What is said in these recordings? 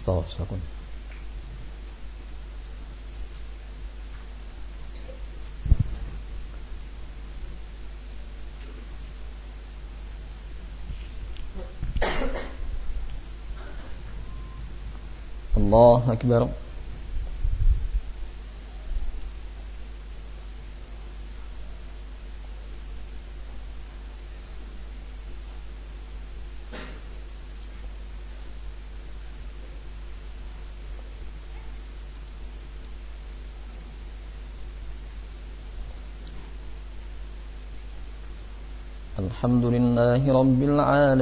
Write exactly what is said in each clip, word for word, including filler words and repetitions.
Astaghfirullah. Allah Akbar. Alhamdulillahi Rabbil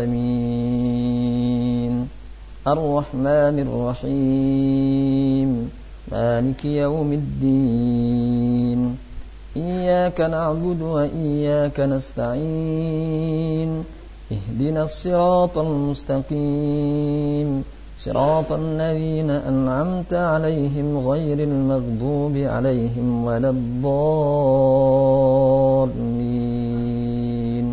Alamin Ar-Rahmanir Rahim Maliki Yawmiddin Iyyaka na'budu wa iyyaka nasta'in Ihdinas siratal mustaqim Siratal ladzina an'amta 'alaihim ghairil maghdubi 'alaihim waladdallin.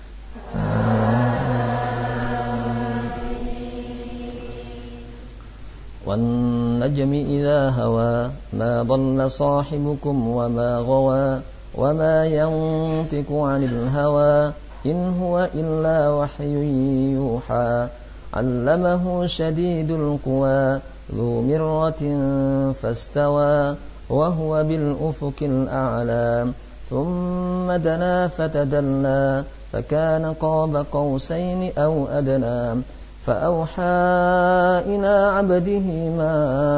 وَالنَّجْمِ إِذَا هَوَى مَا ضَلَّ صَاحِبُكُمْ وَمَا غَوَى وَمَا يَنطِقُ عَنِ الْهَوَى إِنْ هُوَ إِلَّا وَحْيٌ يُوحَى عَلَّمَهُ شَدِيدُ الْقُوَى ذُو مِرَّةٍ فَاسْتَوَى وَهُوَ بِالْأُفُقِ الْأَعْلَى ثُمَّ دَنَا فَتَدَلَّى فَكَانَ قَابَ قَوْسَيْنِ أَوْ أَدْنَى فأوحى إلى عبده ما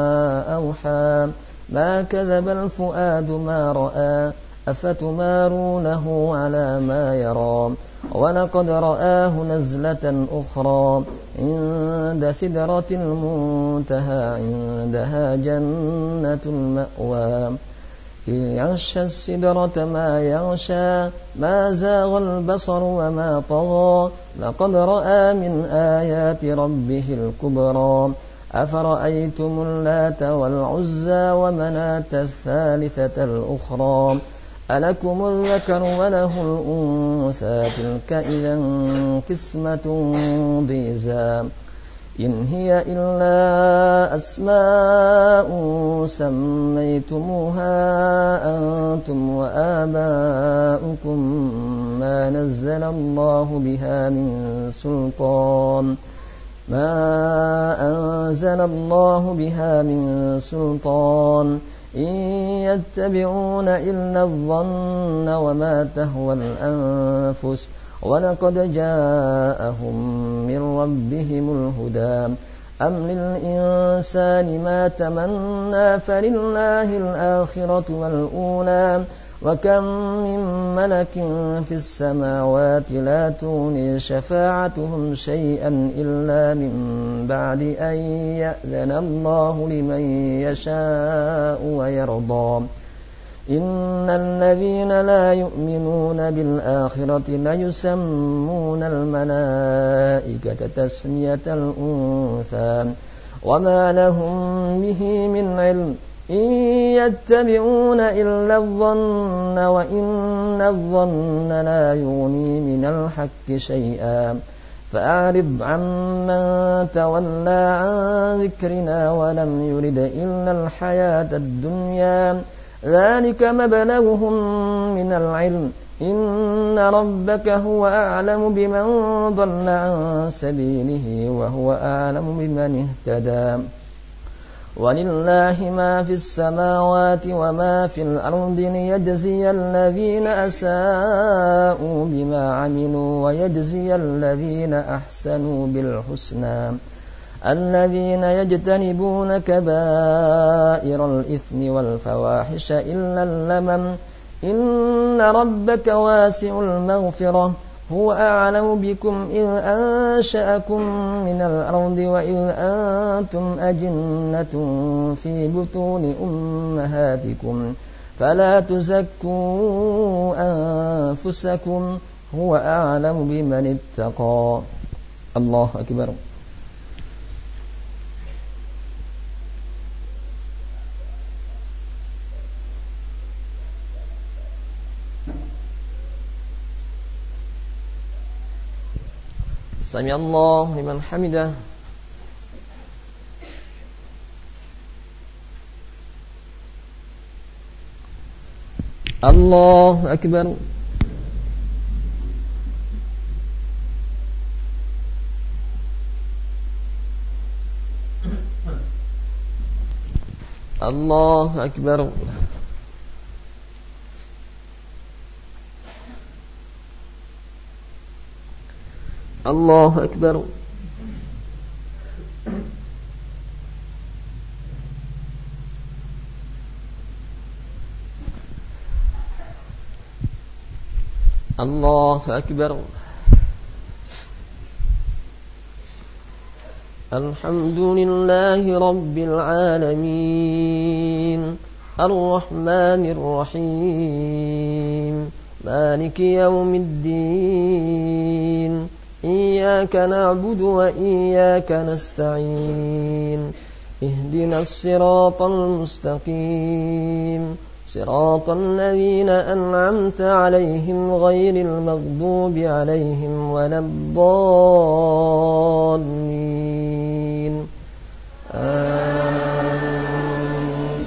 أوحى ما كذب الفؤاد ما رأى أفتمارونه على ما يرى ولقد رآه نزلة أخرى عند سدرة المنتهى عندها جنة المأوى إذ يغشى السدرة ما يغشى ما زاغ البصر وما طغى لقد رأى من آيات ربه الكبرى أفرأيتم اللات والعزى ومناة الثالثة الأخرى ألكم الذكر وله الأنثى تلك إذا قسمة ضيزى إن هي إلا أسماء سميتموها أنتم وآباؤكم ما نزل الله بها من سلطان ما أنزل الله بها من سلطان إن يتبعون إلا الظن وما تهوى الأنفس ولقد جاءهم من ربهم الهدى أم للإنسان ما تمنى فلله الآخرة والأولى وكم من ملك في السماوات لا تغني شفاعتهم شيئا إلا من بعد أن يأذن الله لمن يشاء ويرضى إن الذين لا يؤمنون بالآخرة ليسمون الملائكة تسمية الأنثى وما لهم به من علم إن يتبعون إلا الظن وإن الظن لا يغني من الحق شيئا فأعرض عمن تولى عن ذكرنا ولم يرد إلا الحياة الدنيا ذلك مبلغهم من العلم إن ربك هو أعلم بمن ضل عن سبيله وهو أعلم بمن اهتدى ولله ما في السماوات وما في الأرض ليجزي الذين أساءوا بما عملوا ويجزي الذين أحسنوا بالحسنى الذين يجتنبون كبائر الإثم والفواحش إلا اللمم إن ربك واسع المغفرة هو أعلم بكم إذ أنشأكم من الأرض وإذ أنتم أجنة في بطون أمهاتكم فلا تزكوا أنفسكم هو أعلم بمن اتقى. الله أكبر. سمع الله لمن حمده. الله أكبر. الله أكبر. الله أكبر. الله أكبر. الحمد لله رب العالمين الرحمن الرحيم مالك يوم الدين إياك نعبد وإياك نستعين اهدنا الصراط المستقيم صراط الذين أنعمت عليهم غير المغضوب عليهم ولا الضالين آمين.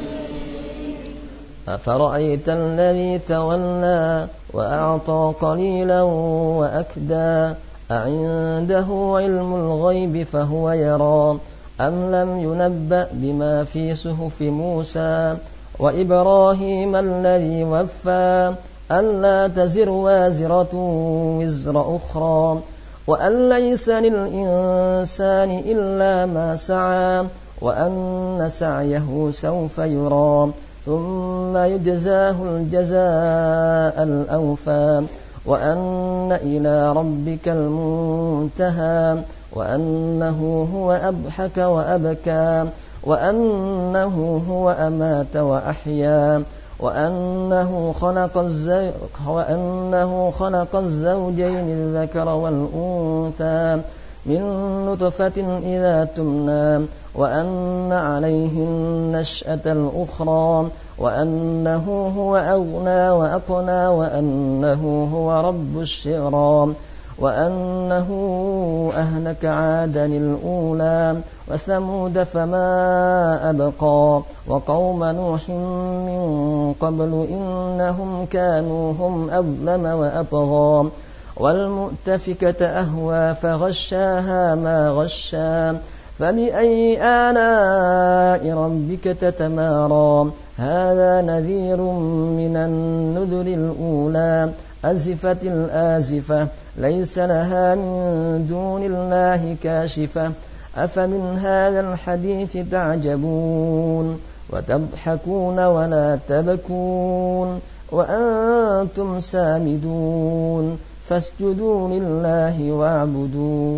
أفرأيت الذي تولى وأعطى قليلا وأكدى أعنده علم الغيب فهو يرى أم لم ينبأ بما في صحف موسى وإبراهيم الذي وفى ألا تزر وازرة وزر أخرى وأن ليس للإنسان إلا ما سعى وأن سعيه سوف يرى ثم يجزاه الجزاء الأوفى وأن إلى ربك المنتهى وأنه هو أضحك وأبكى وأنه هو أمات وأحيا وأنه خلق الزوج وأنه خلق الزوجين الذكر والأنثى من نطفة إذا تمنى وأن عليه النشأة الأخرى وأنه هو أغنى وأقنى وأنه هو رب الشعرى وأنه أهلك عادا الأولى وثمود فما أبقى وقوم نوح من قبل إنهم كانوا هم أظلم وأطغى والمؤتفكة أهوى فغشاها ما غشا فبأي آلاء ربك تتمارى هذا نذير من النذر الأولى أزفت الآزفة ليس لها من دون الله كاشفة أفمن هذا الحديث تعجبون وتضحكون ولا تبكون وأنتم سامدون فاسجدوا لله واعبدوا.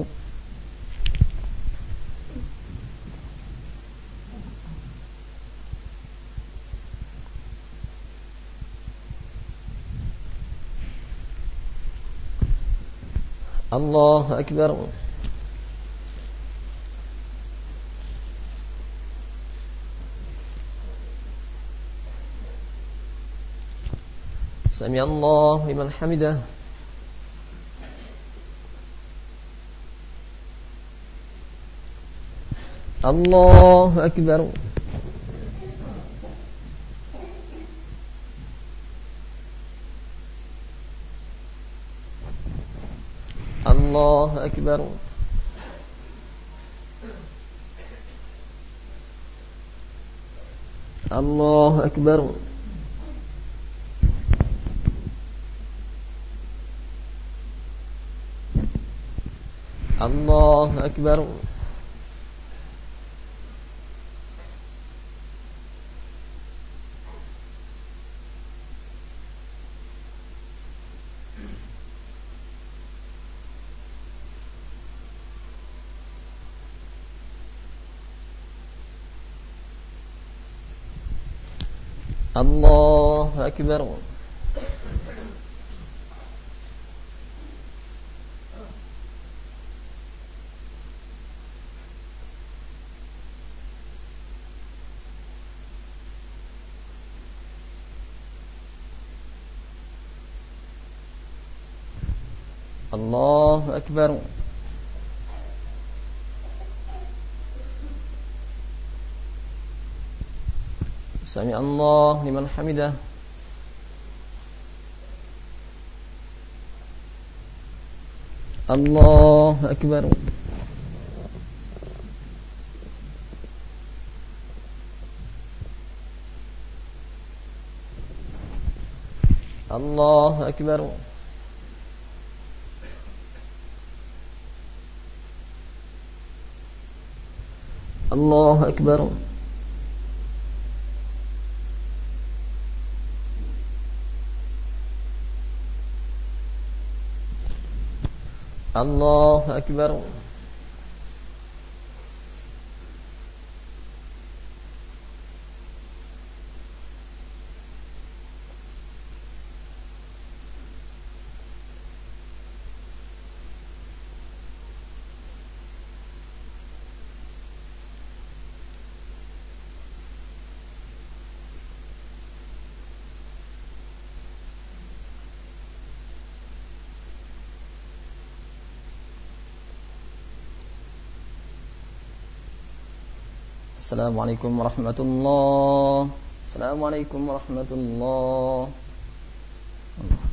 الله أكبر. سمع الله لمن حمده. الله أكبر. الله أكبر. الله أكبر. الله أكبر. الله أكبر. الله أكبر. سمع الله لمن حمده. الله أكبر الله أكبر الله أكبر الله أكبر Assalamualaikum warahmatullahi wabarakatuh. Assalamualaikum warahmatullahi wabarakatuh.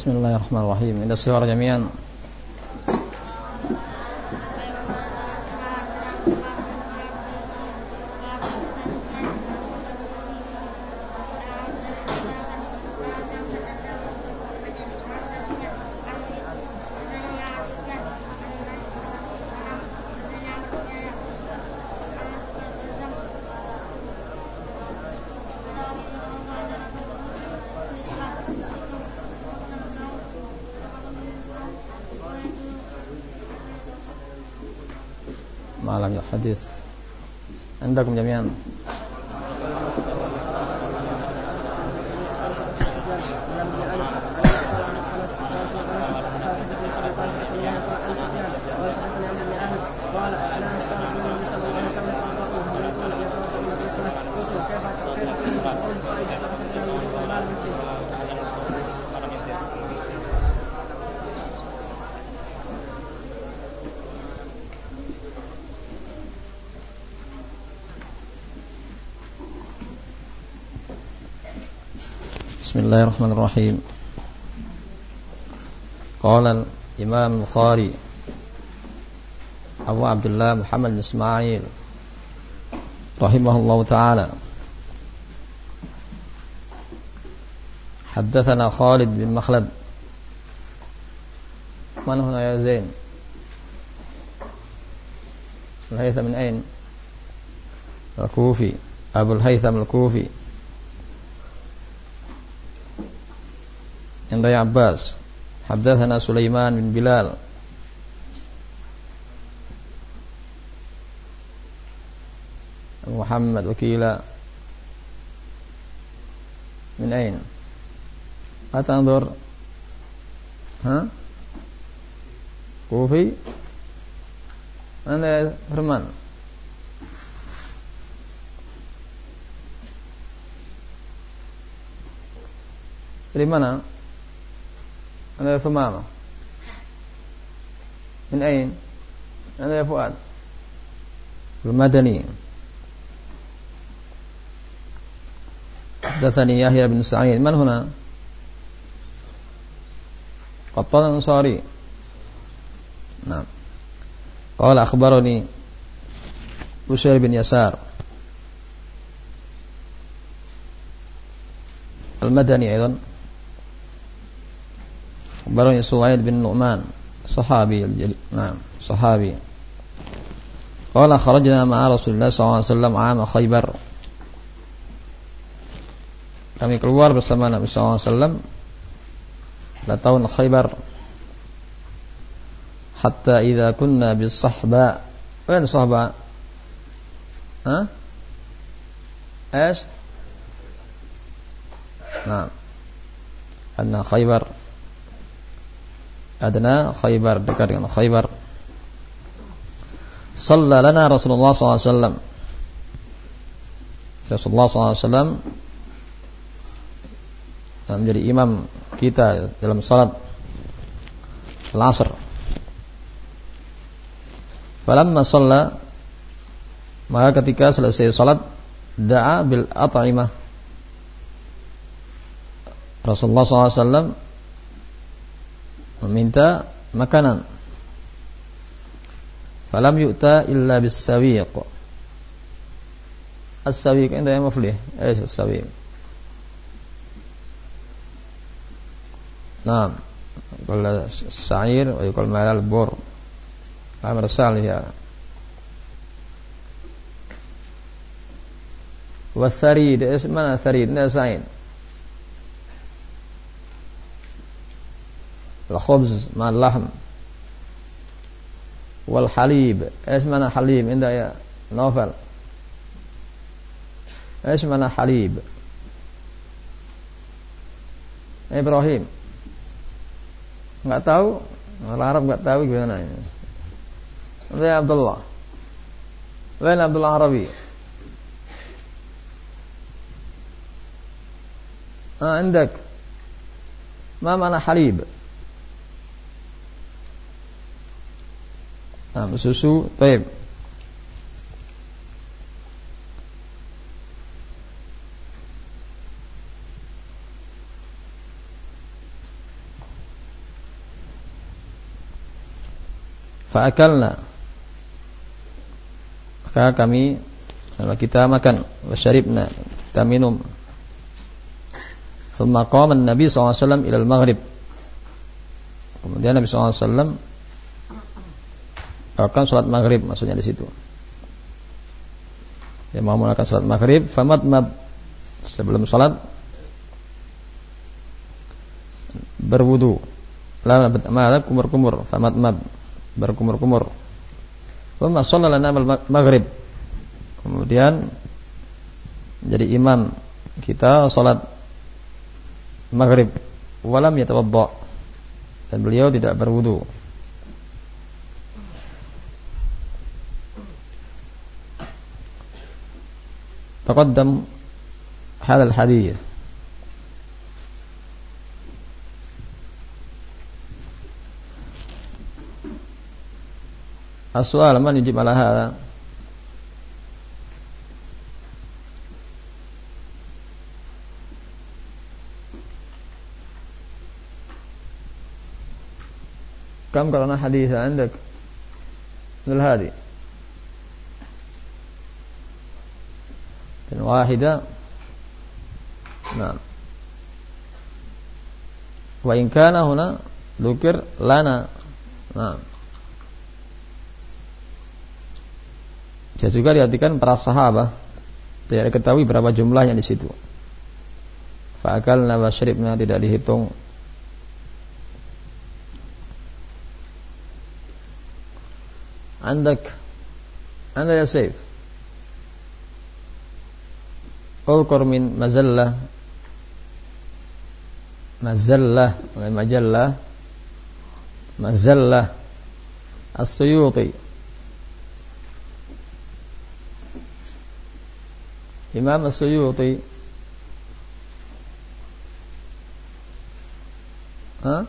Bismillahirrahmanirrahim. Indah suara jami'an. ما لم يحدث عندكم جميعا. Bismillahirrahmanirrahim. Qala Imam Bukhari Abu Abdullah Muhammad bin Ismail rahimahullahu ta'ala, haddatsana Khalid bin Makhlad. Man huna ya Zain? Al-Haytham min ayn? Al-Kufi. Abu Al-Haytham Al-Kufi. عند عباس حدثنا سليمان بن بلال محمد وكيلا من أين؟ لا تنظر ها كوفي أنا فرمان dari mana? Anda Sumama. Min ain? Anda Fuad. Al-Madani. Hadatsani Yahya bin Sa'id. Man huna? Qattan Ansari. Naam. Qala akhbarani Bushair bin Yasar. Al-Madani aidan. Akhbarani Suwaid bin Nu'man, sahabi al-jalil. Naam, sahabi. Qala kharajna ma'a Rasulullah sallallahu alaihi wasallam 'am Khaybar. Kami keluar bersama Nabi sallallahu alaihi wasallam pada tahun Khaybar. Hatta idza kunna bis-Sahba. Mana Sahba? Ha? Ash? Naam. Anna Khaybar adna Khaybar, dekat dengan Khaybar. Shalla lana Rasulullah sallallahu alaihi wasallam. Rasulullah sallallahu alaihi wasallam menjadi imam kita dalam salat al-asr. Falamma shalla, maka ketika selesai salat, da'a bil at'imah. Rasulullah sallallahu alaihi wasallam meminta makanan. Falam yu'ta illa bis-sawiq. As-sawiq inda ya muflih. Eis as-sawiq? Naam. Qala as-sa'ir wa yuqal ma'al bur. Amr salih ya. Wa tharid, mana tharid? Inda sa'in. الخبز مع اللحم والحليب. ايش معنى حليب عند يا نوفل؟ ايش معنى حليب؟ Ibrahim enggak tahu, orang Arab enggak tahu gimana ini. Saya Abdullah. Wain Abdullah Arabi. Ah, عندك ما معنى حليب؟ Nah, susu, taib. Fa'akalna, maka kami kita makan, wa syaribna, kita minum. Thumma qama an-nabi sallallahu alaihi wasallam ila al-maghrib. Kemudian Nabi sallallahu alaihi wasallam akan salat maghrib, maksudnya di situ. Dia mau melakukan salat maghrib, famatmad, sebelum salat berwudu. La ma'ala kumur-kumur, famatmad, berkumur-kumur. Thumma shalla lana al-maghrib. Kemudian jadi imam kita salat maghrib, walam yatawadda, dan beliau tidak berwudu. Taqaddam hal al-hadith. As-su'al man yujib ala hadha? كم قرأنا حديثا عندك من الهادي؟ واحدة. نعم. وإن كان هنا ذكر لنا. Nah, bisa juga diartikan para sahabat, tidak diketahui berapa jumlahnya di situ. Fa'akalna wa syaribna, tidak dihitung. Andak, anda ya Saif, ulkur min mazallah, mazallah, majallah, mazallah as-Suyuti, Imam as-Suyuti. Ha?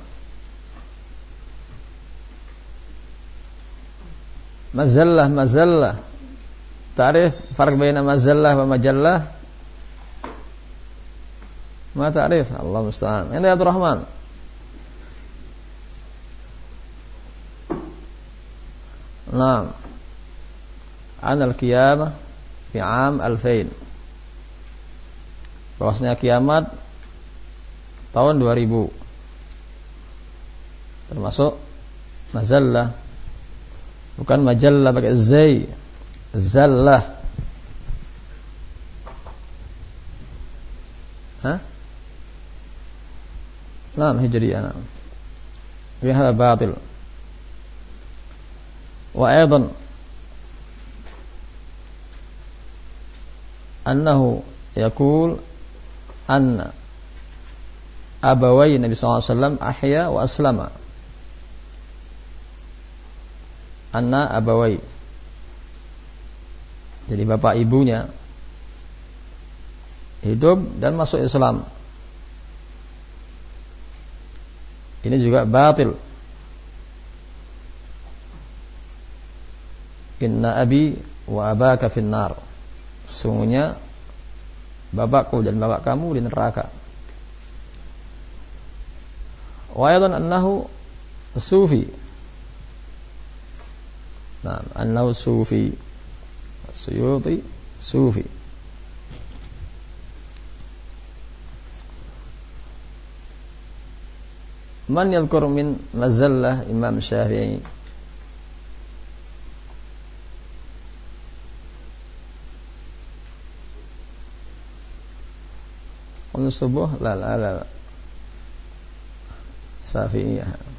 Mazallah, mazallah. Ta'rif farq baina mazallah wa majallah? Ma ta'rif? Allah musta'an. Ini Abdul Rahman. Naam. An al-qiyamah fi 'am alfain. Bahwasanya kiamat tahun dua ribu. Termasuk mazallah. Bukan majallah pakai zai, zallah. Hah? Naam hijriyah. Ini hada batil. Wa aidan annahu yaqul anna abawai Nabi sallallahu alaihi wasallam ahya wa aslama. Anna abawai, jadi bapak ibunya hidup dan masuk Islam. Ini juga batil. Inna abi wa abaka finnar. Sungguhnya bapakku dan bapak kamu di neraka. Wa aidan annahu sufi. Nah, annahu sufi. Suyuti sufi. Man yadhkur min mazallah Imam Syafi'i? Qul subuh la la la Syafi'iyah.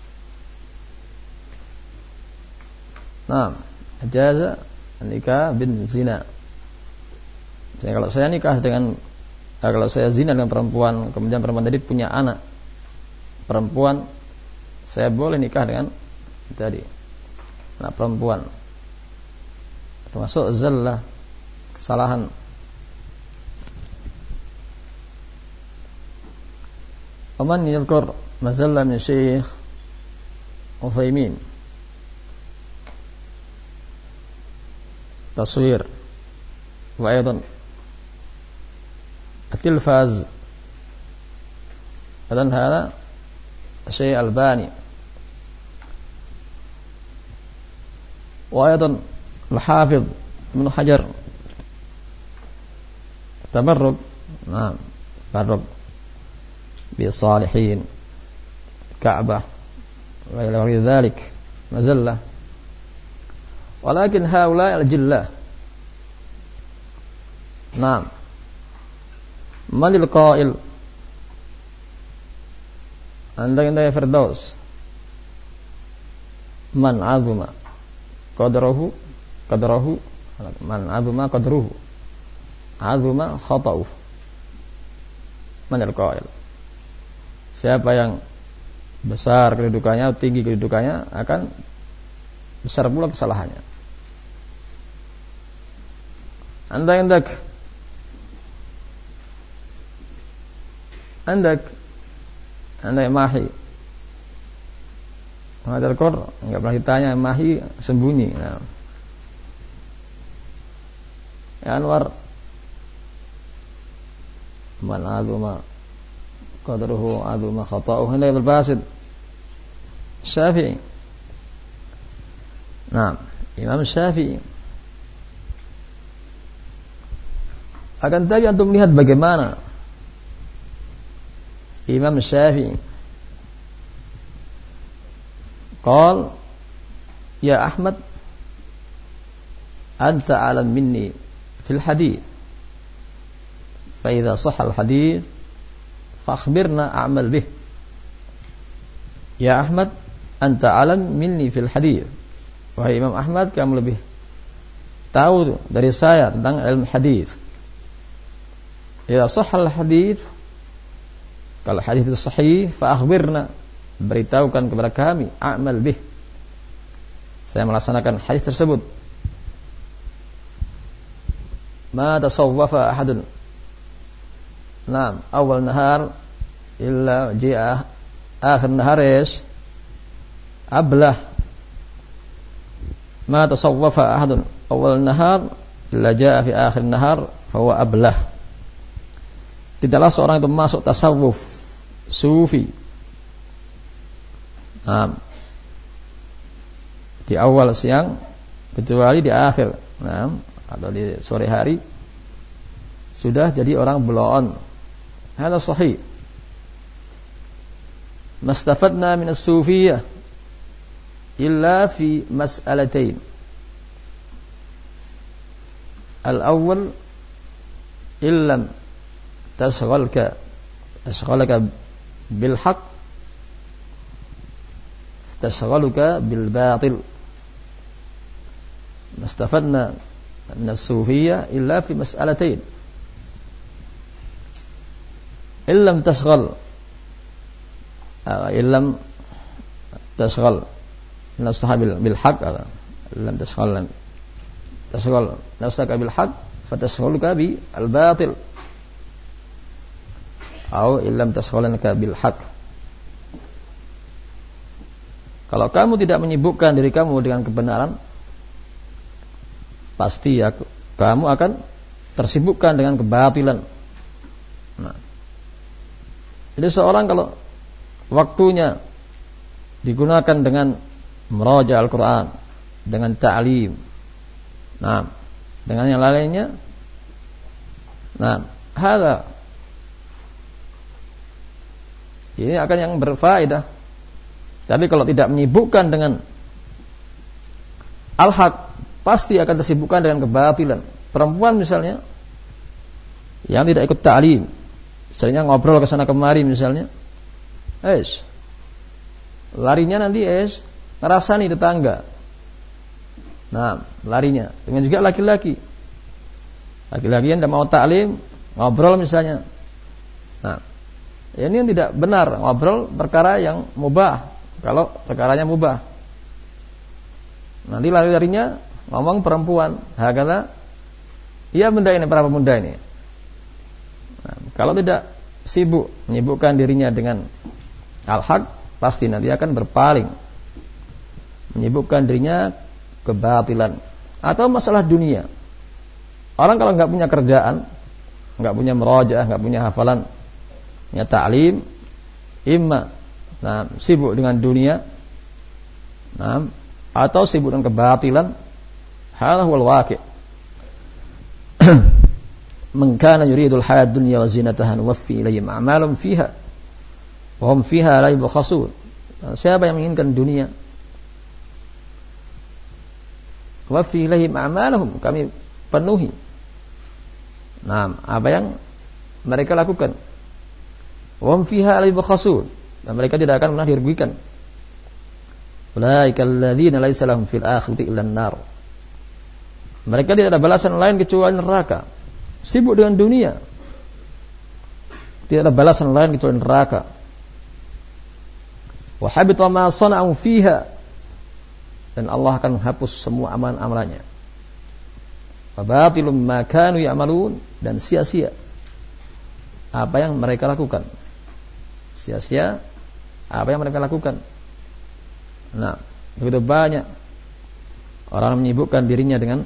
Nah, ajaza nikah bin zina. Jadi kalau saya nikah dengan eh, kalau saya zina dengan perempuan, kemudian perempuan tadi punya anak perempuan, saya boleh nikah dengan tadi anak perempuan. Termasuk zallah, kesalahan. Aman yadhkur mazallah min Syekh Utsaimin. تصوير وأيضا التلفاز. إذن هذا شيء ألباني. Wa ayatan al-Hafidh Ibnu Hajar tabarruk, nah, tabarruk bi salihin Ka'bah wa ila ghairi dzalik mazallah. Walakin haula al-jillah. Naam. Manil qail? Anda inda ya Firdaus. Man azuma qadrahu qadrahu man azuma qadruhu azuma khata'uhu. Manil qail? Siapa yang besar kedudukannya, tinggi kedudukannya, akan besar pula kesalahannya. Anda indak Andak Anda yang mahi mengajar Qur, enggak pernah ditanya, mahi sembunyi. Nah. Ya Anwar, man azuma qadruhu azuma khata'uhu. Anda yang berbasid Syafi'i. Nah, Imam Syafi'i. Akan tadi antum lihat bagaimana Imam Syafi'i qal ya Ahmad anta alam minni fil hadith fa idza sahha al hadith fa akhbirna a'mal bih. Ya Ahmad anta alam minni fil hadith. Wahai Imam Ahmad, kamu lebih tahu dari saya tentang ilmu hadith. Idza sahha al hadith, kalau hadis itu sahih, fa akhbirna, beritahukan kepada kami, a'mal bih, saya melaksanakan hadis tersebut. Ma tasawwafa ahadun, naam, awal nahar illa ji'a akhir nahar ish ablah. Ma tasawwafa ahadun awal nahar illa ja'a fi akhir nahar fa huwa ablah. Tidaklah seorang itu masuk tasawuf sufi nah, di awal siang kecuali di akhir, nah, atau di sore hari sudah jadi orang bloon. Hada sahih. Mastafadna min as-sufiyyah illa fi mas'alatain. Al-awwal illam tashghalka tashghalaka bil haqq tashghaluka bil batil. Mastafadna min as-sufiyyah illa fi mas'alatain. Illam tashghal illam tashghal nafsaha bil haqq, illam tashghal tashghal nafsaka bil haqq fatashghaluka bil batil. Atau illam tashghalanaka bil haqq. Kalau kamu tidak menyibukkan diri kamu dengan kebenaran, pasti ya, kamu akan tersibukkan dengan kebatilan. Nah, jadi seorang kalau waktunya digunakan dengan meraja Al-Quran, dengan ta'lim, nah, dengan yang lainnya, nah, hada ini akan yang berfaedah. Tapi kalau tidak menyibukkan dengan al-haq, pasti akan tersibukkan dengan kebatilan. Perempuan misalnya yang tidak ikut ta'lim, seringnya ngobrol ke sana kemari misalnya, es larinya nanti es ngerasani tetangga. Nah, larinya. Dengan juga laki-laki. Laki-laki yang tidak mau ta'lim, ngobrol misalnya. Nah, ini yang tidak benar, ngobrol perkara yang mubah. Kalau perkaranya mubah, nanti lari-larinya ngomong perempuan. Hakala, iya benda ini, para pemuda ini. Nah, kalau tidak sibuk menyibukkan dirinya dengan al-haq, pasti nanti akan berpaling, menyibukkan dirinya kebatilan atau masalah dunia. Orang kalau nggak punya kerjaan, nggak punya merajaah, nggak punya hafalan, punya ta'lim, imma nah, sibuk dengan dunia, nah, atau sibuk dengan kebatilan. Hadza huwal waqi'. Man kana yuridul hayat dunya wa zinataha nuwaffi ilayhim a'malahum fiha wa hum fiha la yubkhasun. Siapa yang menginginkan dunia, wafi ilayhim a'malahum, kami penuhi nah apa yang mereka lakukan. Wa hum fiha la yubkhasun, dan mereka tidak akan pernah dirugikan. Ulaika alladzina laysa lahum fil akhirati illa an-nar. Mereka tidak ada balasan lain kecuali neraka. Sibuk dengan dunia, tidak ada balasan lain kecuali neraka. Wa habita ma sana'u fiha, dan Allah akan menghapus semua amalan-amalannya. Wa batilum ma kanu ya'malun, dan sia-sia apa yang mereka lakukan. Sia-sia apa yang mereka lakukan. Nah, begitu banyak orang menyibukkan dirinya dengan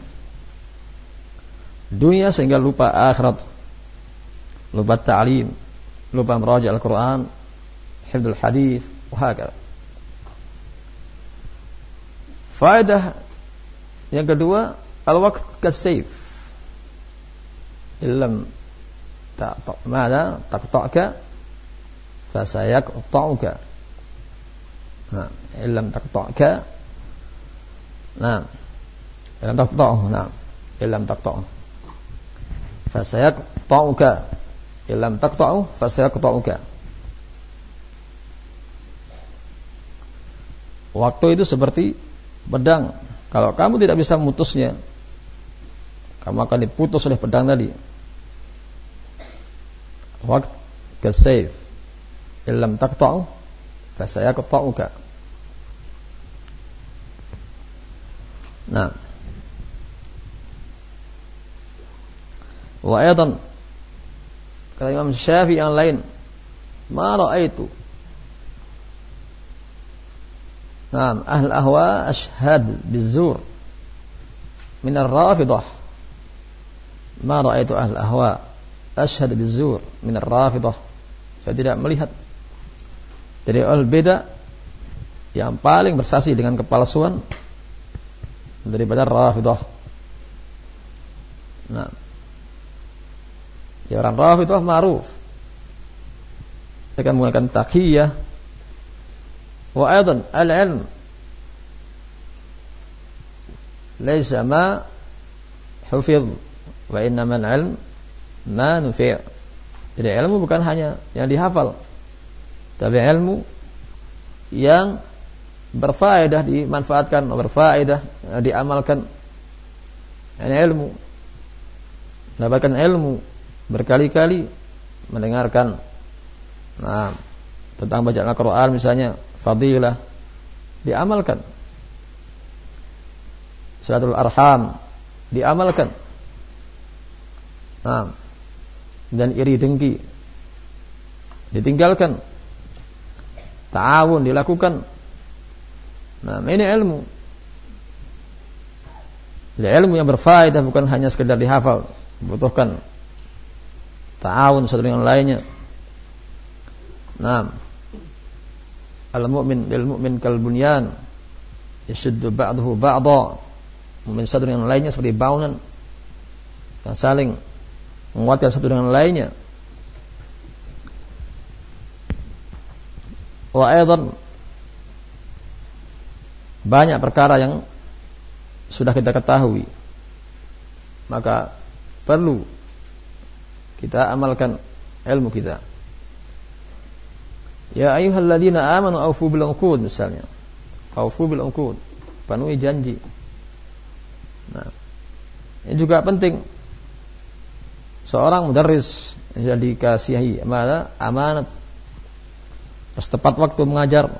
dunia sehingga lupa akhirat, lupa ta'lim, lupa meraja' Al-Quran, hifdzul hadis, wahakadha. Faedah yang kedua, al-waqt kas-sayf. Illam ta'ta' ma'ana taqta'ka fasayaqta'uka. Nah, illam taqta'ka. Nah, illam taqta'uhu. Nah, illam taqta'uhu fasayaqta'uka. Illam taqta'u fasayaqta'uka. Waktu itu seperti pedang. Kalau kamu tidak bisa memutusnya, kamu akan diputus oleh pedang tadi. Waktu kasayf. Illam taqta'u fasayaqta'uka. Nah, wa aidan kata Imam Syafi'i yang lain, ma ra'aitu Naam, ahl ahwa ashhad bizur min ar-rafidah. Ma ra'aitu ahl ahwa ashhad bizur min ar-rafidah. Saya tidak melihat dari al beda yang paling bersaksi dengan kepalsuan daripada rafidah. Nah, ya orang rafidah ma'ruf, akan menggunakan taqiyah. Wa aidan al-ilm laysa ma hufidh wa innama al-ilm ma nufi'. Jadi ilmu bukan hanya yang dihafal, tapi ilmu yang berfaedah, dimanfaatkan, berfaedah, diamalkan. Ini ilmu, mendapatkan ilmu berkali-kali, mendengarkan nah tentang bacaan Al-Quran misalnya, fadilah, diamalkan. Silatul arham, diamalkan. Nah, dan iri dengki ditinggalkan. Ta'awun dilakukan. Nah, ini ilmu. Jadi ilmu yang berfaedah bukan hanya sekedar dihafal, dibutuhkan ta'awun satu dengan lainnya. Nah, al-mu'min lil mu'min kal bunyan yashuddu ba'dahu ba'dha. Mukmin satu dengan lainnya seperti bangunan yang saling menguatkan satu dengan lainnya. Wa aidan banyak perkara yang sudah kita ketahui, maka perlu kita amalkan ilmu kita. Ya ayyuhalladzina amanu aufu bil uqud, misalnya. Aufu bil uqud, penuhi janji. Nah, ini juga penting. Seorang mudarris yang dikasihi amanah, amanat, harus tepat waktu mengajar.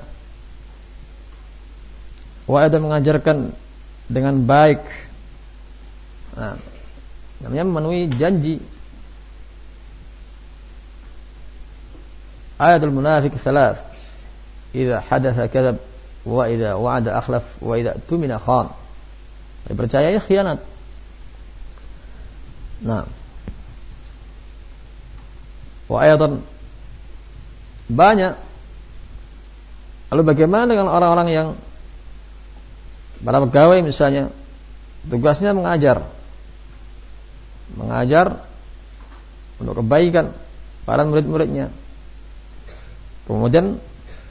Wa ada mengajarkan dengan baik. Nah, namanya memenuhi janji. Ayatul munafiq thalath. Idza hadatha kadzab wa idza wa'ada akhlaf wa idza tumina khan. Dia percaya khianat. Nah, wa ayatan banyak. Lalu bagaimana dengan orang-orang yang para pegawai misalnya tugasnya mengajar, mengajar untuk kebaikan para murid-muridnya. Kemudian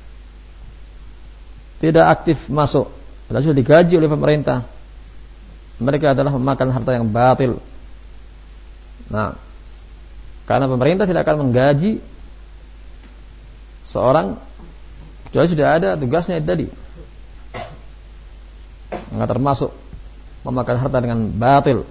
tidak aktif masuk, padahal sudah digaji oleh pemerintah. Mereka adalah memakan harta yang batil. Nah, karena pemerintah tidak akan menggaji seorang kecuali sudah ada tugasnya itu tadi. Enggak termasuk memakan harta dengan batil.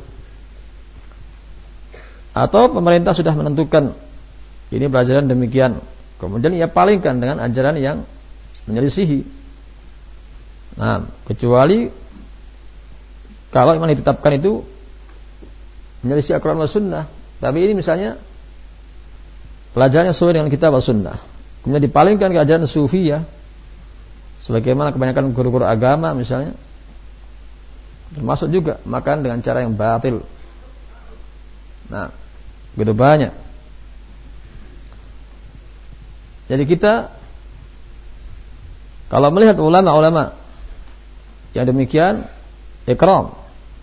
Atau pemerintah sudah menentukan ini pelajaran demikian, kemudian ia palingkan dengan ajaran yang menyelisihi. Nah, kecuali kalau memang ditetapkan itu menyelisih Al-Quran wa Sunnah. Tapi ini misalnya pelajarannya sesuai dengan kitab wa Sunnah, kemudian dipalingkan ke ajaran Sufiyah, sebagaimana kebanyakan guru-guru agama misalnya, termasuk juga makan dengan cara yang batil. Nah, begitu banyak. Jadi kita kalau melihat ulama-ulama yang demikian, ikram,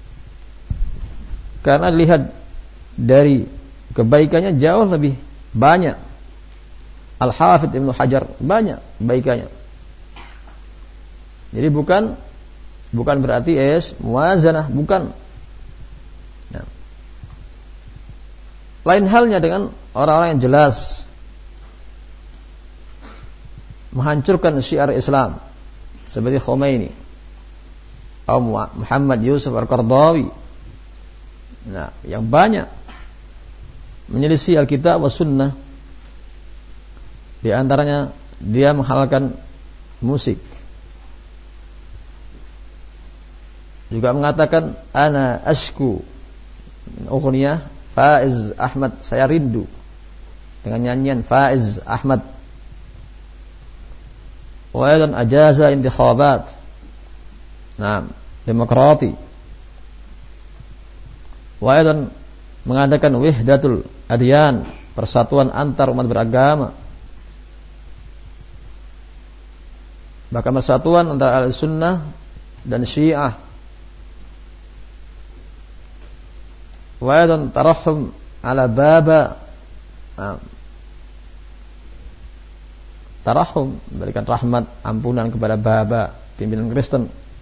karena dilihat dari kebaikannya jauh lebih banyak. Al-Hafidz Ibnu Hajar banyak kebaikannya. Jadi bukan bukan berarti es muwazanah, bukan. Ya. Lain halnya dengan orang-orang yang jelas menghancurkan syiar Islam seperti Khomeini atau Muhammad Yusuf Al-Qaradawi. Nah, yang banyak menyelisih Alkitab wa Sunnah. Di antaranya dia menghalalkan musik. Juga mengatakan ana ashku ughniyah Faiz Ahmad, saya rindu dengan nyanyian Faiz Ahmad. Wa aidan ajaza intikhabat. Nah, demokrati. Wa aidan mengadakan wahdatul adyan, persatuan antar umat beragama. Bahkan persatuan antara Ahlussunnah dan Syiah. Wa aidan tarahhum ala baba. Nah, tarahum, memberikan rahmat, ampunan kepada baba, pimpinan Kristen.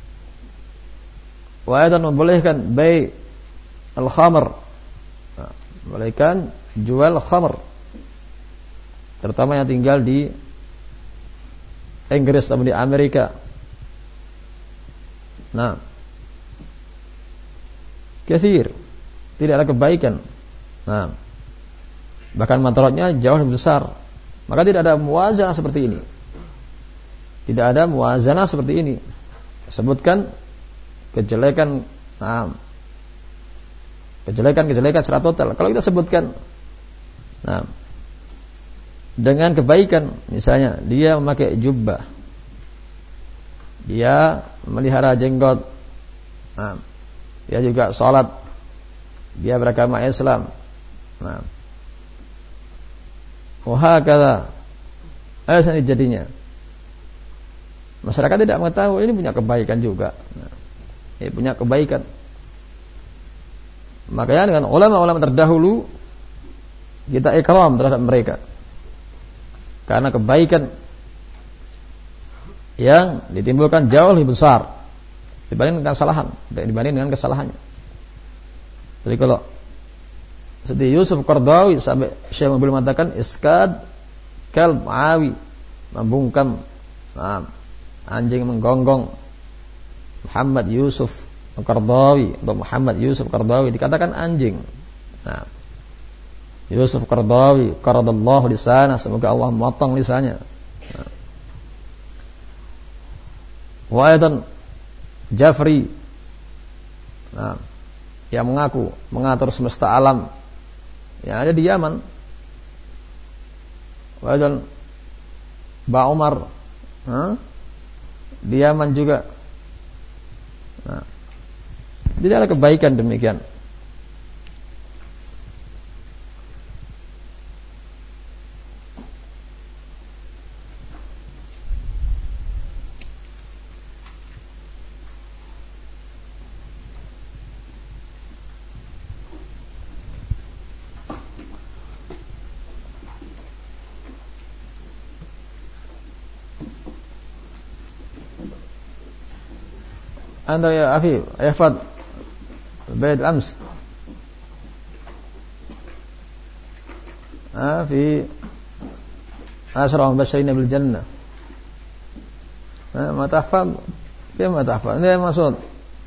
Wa aidan membolehkan bai' al-khamr, nah, membolehkan jual khamr, terutama yang tinggal di Inggris atau di Amerika. Nah, katsir, tidak ada kebaikan. Nah, bahkan madaratnya jauh lebih besar. Maka tidak ada muwazanah seperti ini. Tidak ada muwazanah seperti ini. Sebutkan kejelekan, nah, kejelekan-kejelekan secara total. Kalau kita sebutkan, nah, dengan kebaikan, misalnya dia memakai jubbah, dia melihara jenggot, nah, dia juga sholat, dia beragama Islam, nah, wahakala, alasan jadinya masyarakat tidak mengetahui ini punya kebaikan juga. Nah, ini punya kebaikan. Makanya dengan ulama-ulama terdahulu kita ikram terhadap mereka karena kebaikan yang ditimbulkan jauh lebih besar dibanding dengan kesalahan, dibanding dengan kesalahannya. Jadi kalau seperti Yusuf Qaradawi sampai Syekh Mubil mengatakan iskad kalb awi, membungkam, nah, anjing menggonggong. Muhammad Yusuf Qaradawi atau Muhammad Yusuf Qaradawi dikatakan anjing. Nah, Yusuf Qaradawi qaradallahu lisana, semoga Allah memotong lisannya. Nah. Wa aidan Jafri, nah, yang mengaku mengatur semesta alam yang ada di Yaman. Wajan Ba Umar, huh? Di Yaman juga. Nah, tidak ada kebaikan demikian. Anda ya Afif, ihfad bait ams. Ah fi asyrah mubasysyirin bil jannah. Ah ma tahfad, kif ma tahfad? Ini maksud.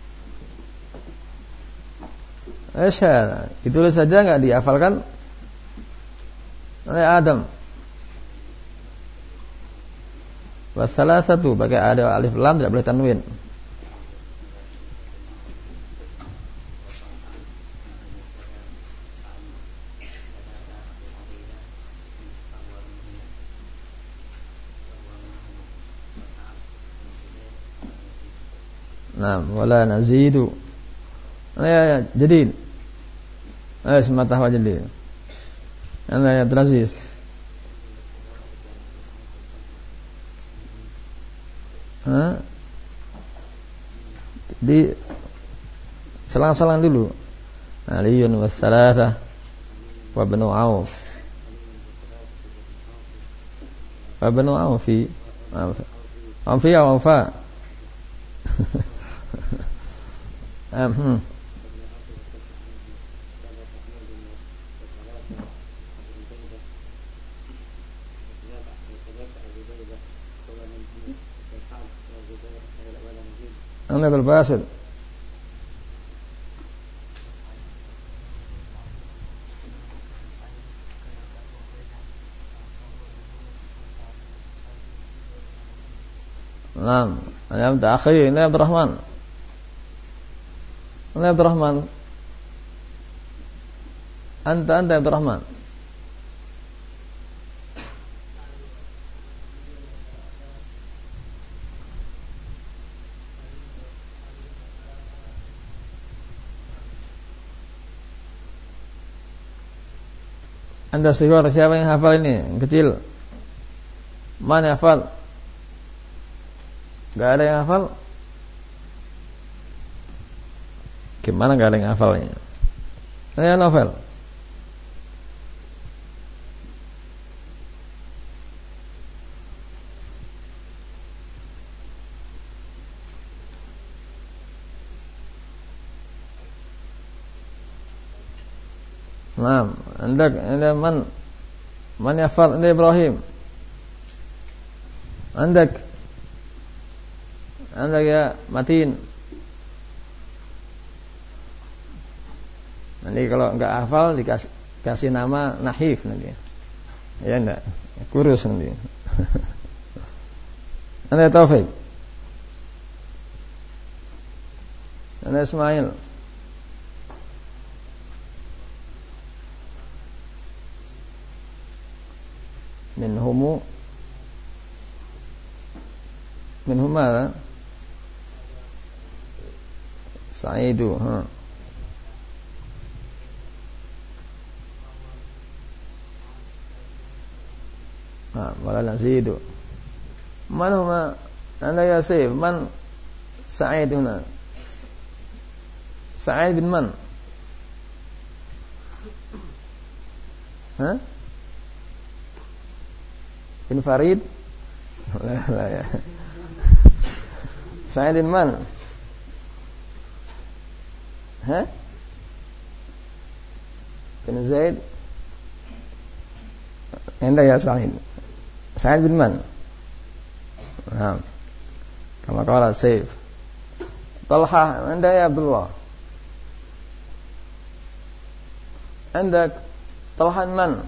Aisyah, ditulis saja enggak dihafalkan oleh Adam. Wasalah satu pakai ada alif lam, tidak boleh tanwin. Nah, wala nazidu. Ya, ya, jadid. Eh, semata wajah jadid. Ana ya teraziz. Hah? Di selang-selang dulu. Aliyun wassalatha wa banu Auf. Wa banu Aufi. Aufi ya Aufa. Hmm. Anda berbasid. Naam, ana mutaakhir, ini Abdurrahman. Ini Abdurrahman. Anta anta Abdurrahman. Anda siwar, siapa yang hafal ini? Yang kecil. Mana hafal? Gak ada yang hafal? Gimana gak ada yang hafalnya? Ini novel. Nah, anda, anda man, man yafal, anda Ibrahim, anda, anda ya Matin. Nanti kalau enggak hafal dikasih kasih nama Nahif nanti, ya enggak, kurus nanti. Anda Taufik, anda Ismail. Minhumu minhum mana? Sa'idu, ha. Ah, wala nazidu. Man huma? Anda ya Saif, man Sa'id huna? Sa'id bin man? Ha? Bin Farid. La la ya. Sa'id bin man? Ha? Bin Zaid. Anda ya Sa'id. Sa'id bin man? Naam. Kama qala Saif. Talha, anda ya Abdullah. Anda Talha bin man?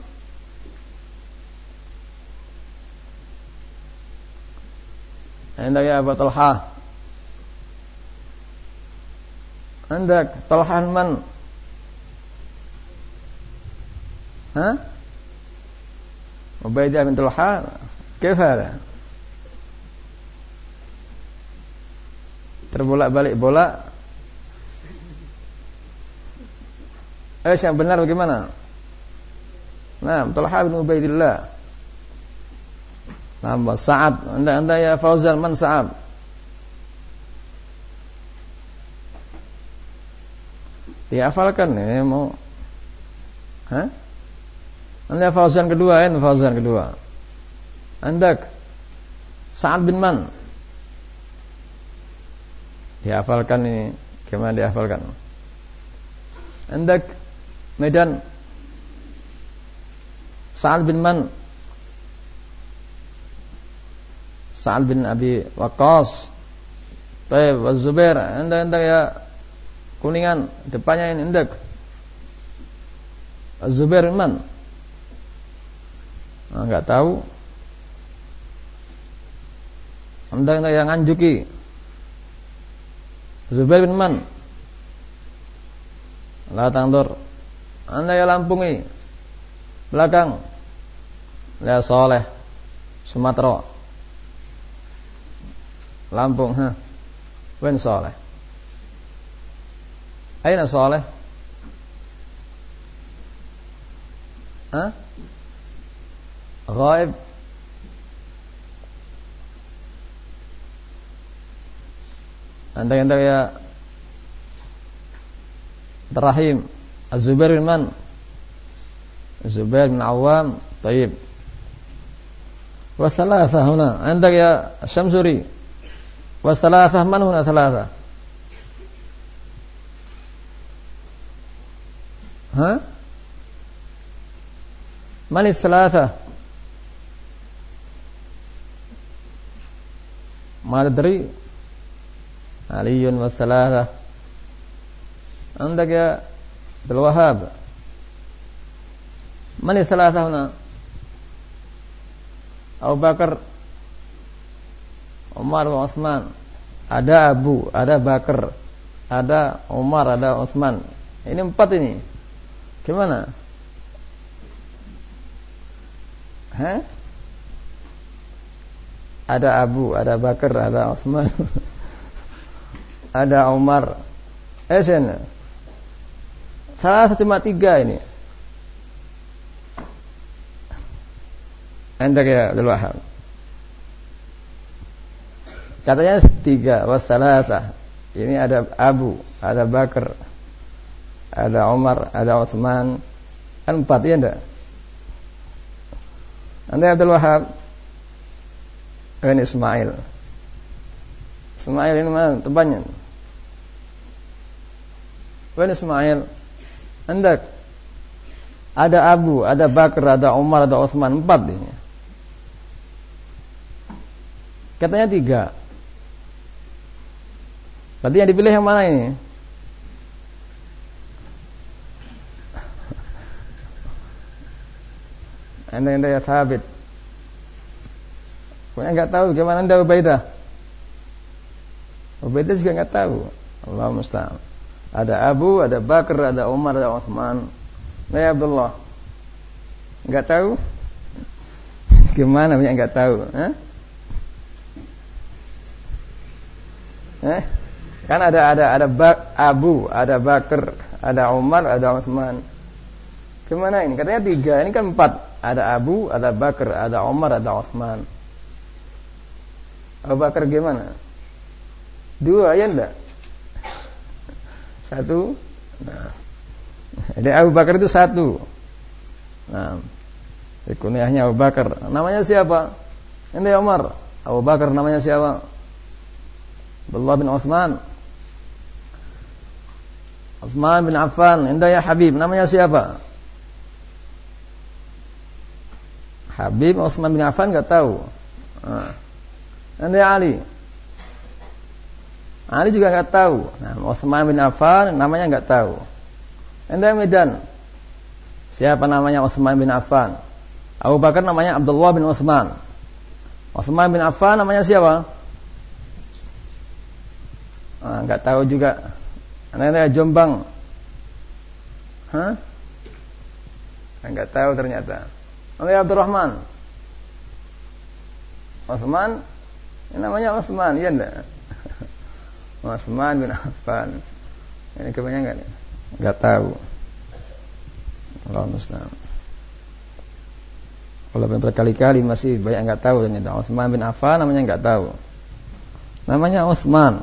Anda ya Abu Talha. Anda Talha man? Ha? Ubaidah bin Talha. Kif hada? Terbolak-balik bola. Eh, yang benar bagaimana? Nah, Talha bin Ubaidillah. Nambah Sa'ad. Anda anda ya Fauzan, man Sa'ad? Dihafalkan ya mau. Hah? Anda Fauzan kedua, kan Fauzan kedua. Anda Sa'ad bin man? Dihafalkan ini, gimana dihafalkan? Andak Medan Sa'ad bin Man, Sa'ad bin Abi Waqqas. Baik, Az-Zubair, anda-anda ya Kuningan, depannya ini indak. Az-Zubair bin Man. Nah, enggak tahu. Anda-anda yang Nganjuki. Zubair bin Man. La tangdur. Anda ya Lampungi. Belakang. La Saleh. Sumatera. Lampung, ha. Wen Saleh. Aina Saleh? Ha? Ghaib. Anda-anda ya Terahim. Az-Zubair bin Man. Az-Zubair bin Awam. Taib. Wa thalatha huna. Anda ya Syamsuri. Wa thalatha man huna thalatha? Ha? Man thalatha? Ma adri. Aliyun wa thalatha. عندك يا عبد الوهاب من الثلاثة هنا؟ Abu Bakar, Umar, Utsman. Ada Abu, ada Bakar, ada Umar, ada Utsman. Ini empat ini. Gimana? Hah? Ada Abu, ada Bakar, ada Utsman. Ada Umar. Eh sana. Salah cuma tiga ini. Anda ya Abdul Wahab. Katanya tiga. Wassalasa. Ini ada Abu, ada Bakar, ada Umar, ada Utsman. Kan empat ya enggak? Anda Abdul Wahab. Ini Ismail. Ismail ini mana tempatnya? Ini Ismail. Hendak ada Abu, ada Bakar, ada Umar, ada Utsman, empat ini. Katanya tiga. Berarti yang dipilih yang mana ini? Anda anda ya Sabit. Pokoknya nggak tahu gimana anda Ubaidah. Ubaidah juga nggak tahu. Allah musta'an. Ada Abu, ada Bakar, ada Umar, ada Utsman. Ya Abdullah. Enggak tahu? Gimana punya enggak tahu? Eh? Eh? Kan ada ada ada Bak, Abu, ada Bakar, ada Umar, ada Utsman. Gimana ini? Katanya tiga, ini kan empat. Ada Abu, ada Bakar, ada Umar, ada Utsman. Abu Bakar gimana? Dua ya enggak? Satu. Nah. Jadi Abu Bakar itu satu. Nah. Kunyahnya Abu Bakar. Namanya siapa? Ini Umar. Abu Bakar namanya siapa? Abdullah bin Utsman. Utsman bin Affan. Indah ya Habib. Namanya siapa? Habib Utsman bin Affan enggak tahu. Nah. Indah Ali. Ali juga enggak tahu. Nah, Utsman bin Affan namanya enggak tahu. Anda Medan. Siapa namanya Utsman bin Affan? Abu Bakar namanya Abdullah bin Utsman. Utsman bin Affan namanya siapa? Ah, enggak tahu juga. Anda Jombang. Hah? Enggak tahu ternyata. Anda Abdurrahman. Utsman, ini namanya Utsman, iya enggak? Utsman bin Affan. Ini kebanyakan enggak tahu. Allah musta'an. Walaupun berkali-kali masih banyak enggak tahu ternyata. Utsman bin Affan namanya enggak tahu. Namanya Utsman.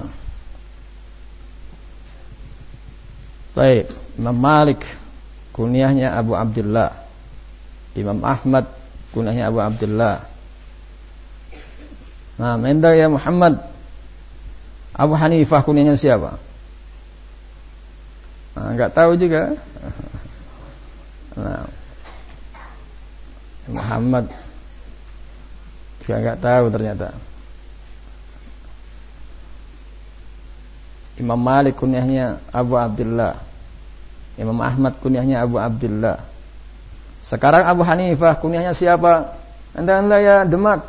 Baik, Imam Malik kunyahnya Abu Abdullah. Imam Ahmad kunyahnya Abu Abdullah. Nah, Menda ya Muhammad. Abu Hanifah kunyahnya siapa? Nah, enggak tahu juga. Nah, Muhammad juga enggak tahu ternyata. Imam Malik kunyahnya Abu Abdullah. Imam Ahmad kunyahnya Abu Abdullah. Sekarang Abu Hanifah kunyahnya siapa? Anda-anda ya Demak.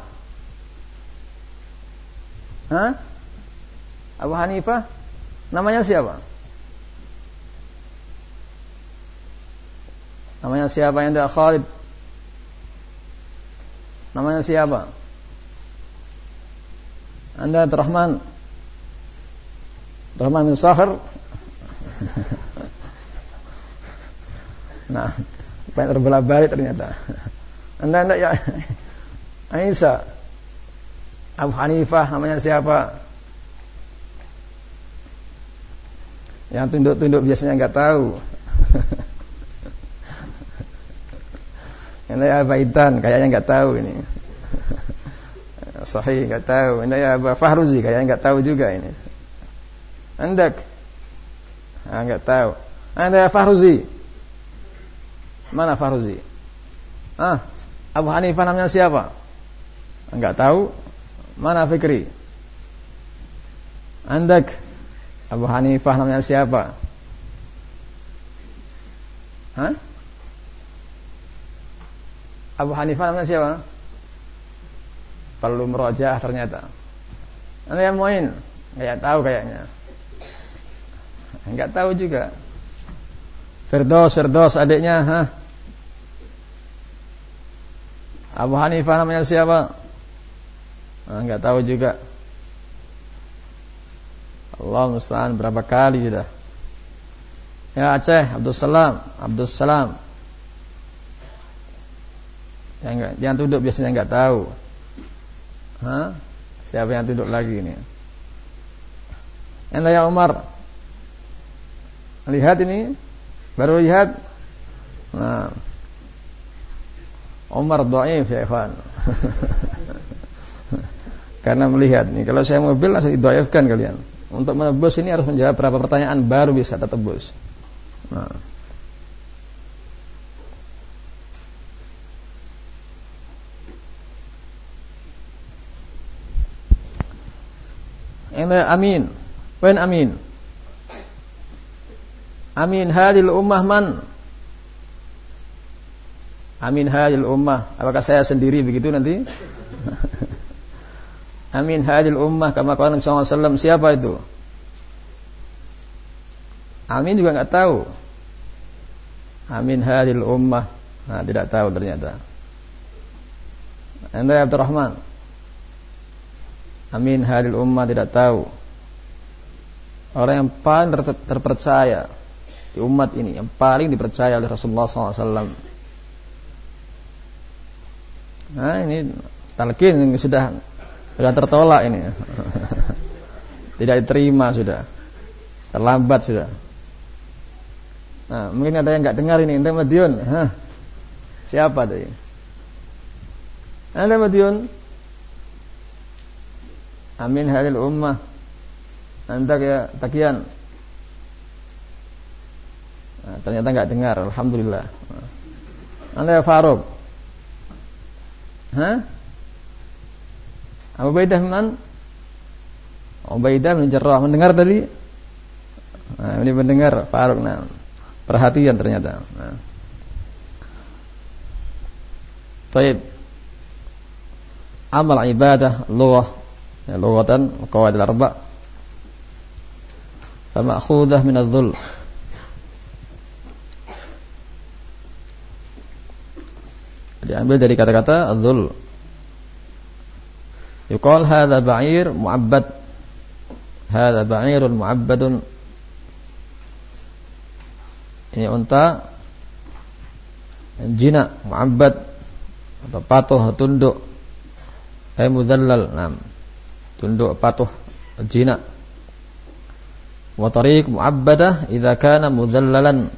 Hah? Abu Hanifah namanya siapa? Namanya siapa yang tidak Khalid? Namanya siapa? Anda Abdurrahman Abdurrahman bin Sakhar. Nah, banyak terbelah balik ternyata. Anda anda ya Aisyah. Abu Hanifah namanya siapa? Yang tunduk-tunduk biasanya enggak tahu. Yang ya Baitan kayaknya enggak tahu ini. Sahih enggak tahu. Ini ya Abu Fahruzi kayaknya enggak tahu juga ini. Andak. Ah enggak tahu. Anda ya Fahruzi. Mana Fahruzi? Ah, Abu Hanifah namanya siapa? Enggak tahu. Mana Fikri? Andak. Abu Hanifah namanya siapa? Hah? Abu Hanifah namanya siapa? Perlu merojaah ternyata. Anda yang Muin? Enggak tahu kayaknya. Enggak tahu juga. Firdaus, Firdaus adiknya, hah? Abu Hanifah namanya siapa? Enggak tahu juga. Allah musta'an, berapa kali sudah. Ya Aceh, Abdul Salam, Abdul Salam. Yang enggak, yang tunduk biasanya enggak tahu. Hah? Siapa yang tunduk lagi ini? Anda ya Umar. Lihat ini, baru lihat. Nah, Umar dhaif ya ikhwan. Karena melihat nih, kalau saya mobil langsung didhaifkan kalian. Untuk menebus ini harus menjawab beberapa pertanyaan baru bisa tertebus. Nah. Ini Amin. Wen Amin. Amin hadil ummah man? Amin hadil ummah. Apakah saya sendiri begitu nanti? Amin hadil ummah kama qala Nabi sallallahu alaihi wasallam, siapa itu? Amin juga enggak tahu. Amin hadil ummah. Nah, tidak tahu ternyata. Anda Abdurrahman. Amin hadil ummah tidak tahu. Orang yang paling ter- terpercaya di umat ini, yang paling dipercaya oleh Rasulullah sallallahu alaihi wasallam. Nah, ini talqin ini sudah sudah tertolak ini. Tidak diterima sudah. Terlambat sudah. Nah, mungkin ada yang enggak dengar ini, Anda Madiun. Hah. Siapa tadi? Anda Madiun. Amin hadil ummah. Anda ya Takian. Nah, ternyata enggak dengar, alhamdulillah. Anda ya Faruk. Hah? Abu Ubaidah man? Ubaidah bin Jarrah mendengar tadi? Nah, ini mendengar Faruk. Nah, perhatian ternyata. Nah. Baik. Amal ibadah lughah, ya, lughatan qawaid al-arba'. Fama'khudah min adh-dhul. Diambil dari kata-kata adh-dhul. Yuqal hadza ba'ir mu'abbad. Hadza ba'irun mu'abbadun. Ini unta jina mu'abbad atau patuh tunduk. Ay mudallal, nah. Tunduk patuh jina. Wa tariq mu'abbadah idza kana mudallalan.